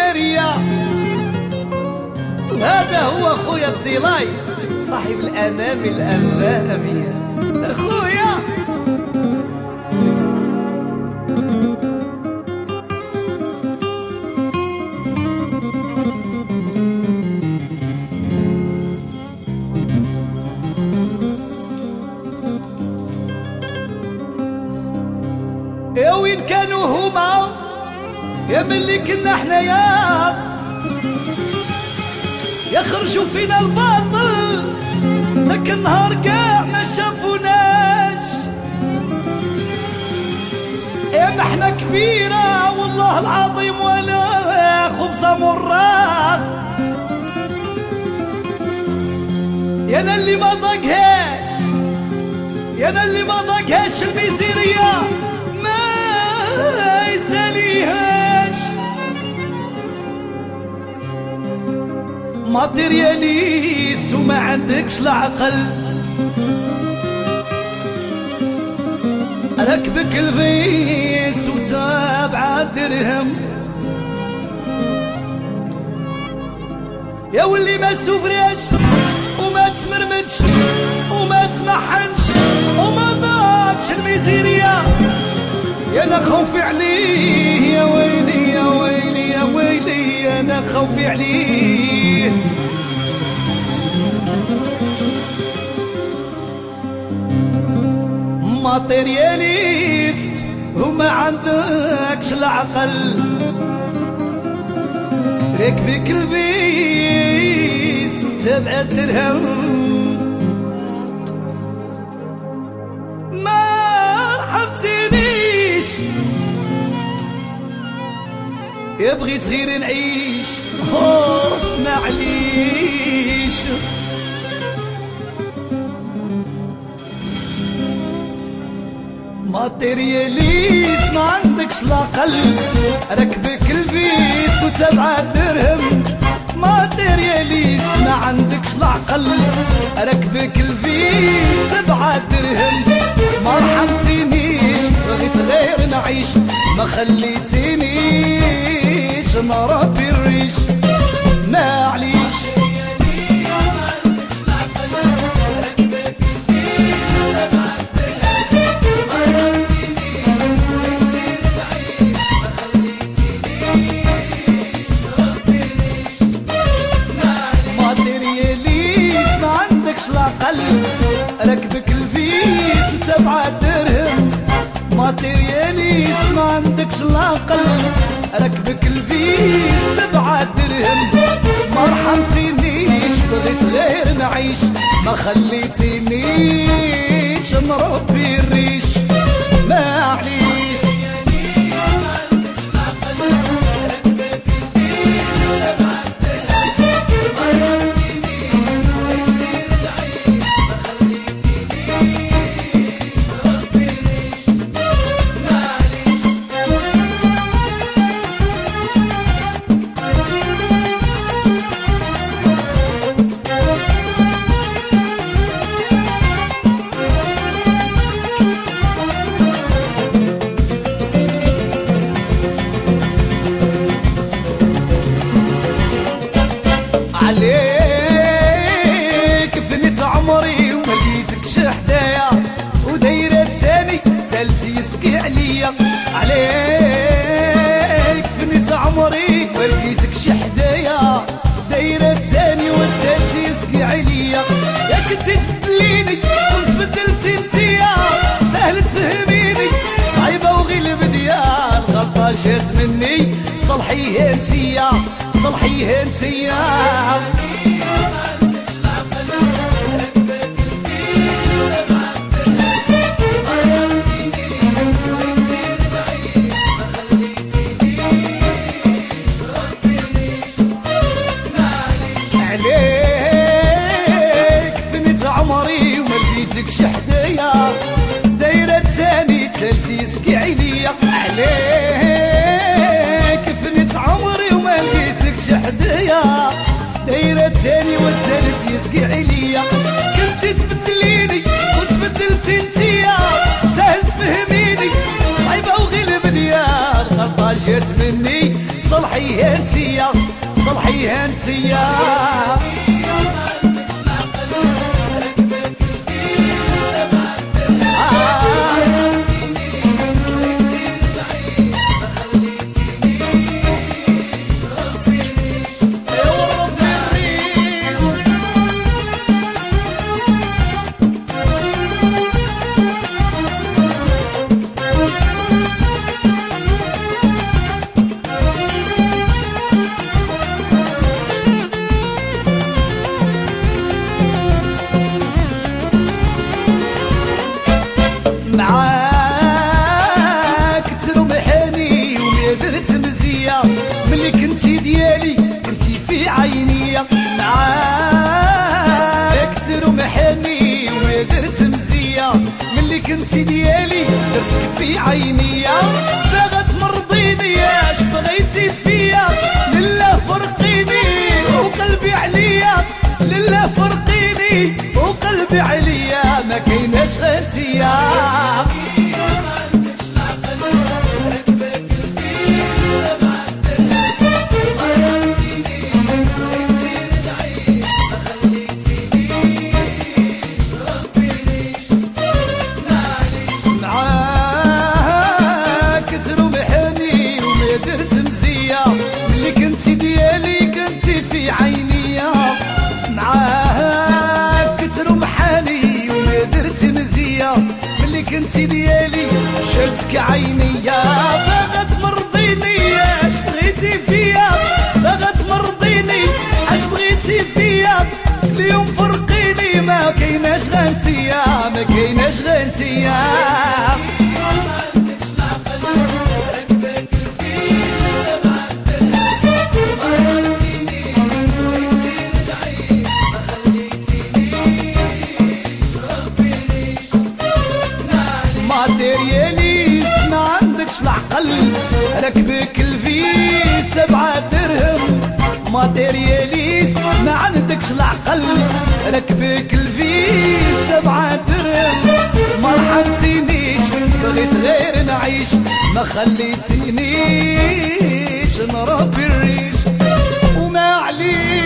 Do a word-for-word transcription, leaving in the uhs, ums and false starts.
المزارية. وهذا هو خويا الضلاي صاحب الأنام الأبابية. خويا يا وين كانوا هما يا ملي كنا حنايا يخرجوا فينا الباطل ذاك النهار كاع ما شافوناش. يا ما احنا كبيرة والله العظيم ولا خبزة مرات. يا انا اللي ما ضاقهاش يا انا اللي ما ضاقهاش الميزيرية ما يساليهاش. ماتيرياليست وما عندكش العقل ركبك الفيس وتابع الدرهم. يا واللي ما سوفريش وما تمرمدش وما تمحنش وما ضاقش الميزيرية. يا انا خوفي عليه يا ويلي يا ويلي يا ويلي انا خوفي عليه. ماتيرياليست وما عندكش العقل ركبك الفيس وتابع الدرهم. ما رحمتنيش يا بغيت غير نعيش معليش. ماتيرياليست ما عندكش العقل ركبك الفيس وتابع الدرهم. ماتيرياليست ما عندكش العقل ركبك الفيس تبع الدرهم. ما رحمتينيش بغيت غير نعيش ما خليتينيش نربي الريش معليش. ركبك الفيس وتبع الدرهم. ماتيرياليست ما عندكش العقل ركبك الفيس تبع الدرهم. ما رحمتينيش بغيت غير نعيش ما خليتينيش نربي الريش معليش. عليك فنيت عمري وما لقيتكش حدايا ودايره الثاني تالتي يسقي عليا. عليك فنيت عمري وما لقيتكش حدايا دايره الثاني والتالتي يسقي عليا. يا كنتي تبدليني كنت بدلتي انتيا سهل تفهميني صعيبه وغير البديه. الغلطه جات مني صلحيها انتيا صلحيها انتيا. عليك فنيت عمري وما لقيتكش حدايا دايره الثاني تالتي يسقي عليا. عليك فنيت عمري وما لقيتكش حدايا دايره الثاني والثالث يسقي عليا. كنتي تبدليني كنت بدلتي انتيا سهل تفهميني صعيبه وغير البديه. الغلطه جات مني صلحي صلحيها انتيا صلحيها انتيا معاك ترمحني وما درت مزية ملي كنتي ديالي كنتي في عيني معاك ترمحني وما درت مزية ملي كنتي ديالي درتك في عيني باغا تمرضيني اش بغيتي فيا لله فرقيني وقلبي عليا لله فرقيني وقلبي عليا ما كايناش غنتيا معاك ترمحني وما درت مزية ملي كنتي ديالي كنتي في عيني معاك ترمحني وما درت مزية ملي كنتي ديالي شلتك عينيا باغا تمرضيني اش بغيتي فيا باغا تمرضيني اش بغيتي فيا اليوم فرقيني ما كايناش غنتيا ما كايناش غنتيا ماتيرياليست ما عندكش العقل ركبك الفيس سبعة درهم ماتيرياليست ما عندكش العقل ركبك الفيس سبعة درهم ما رحمتينيش بغيت غير نعيش ما خليتينيش نربي الريش وما عليك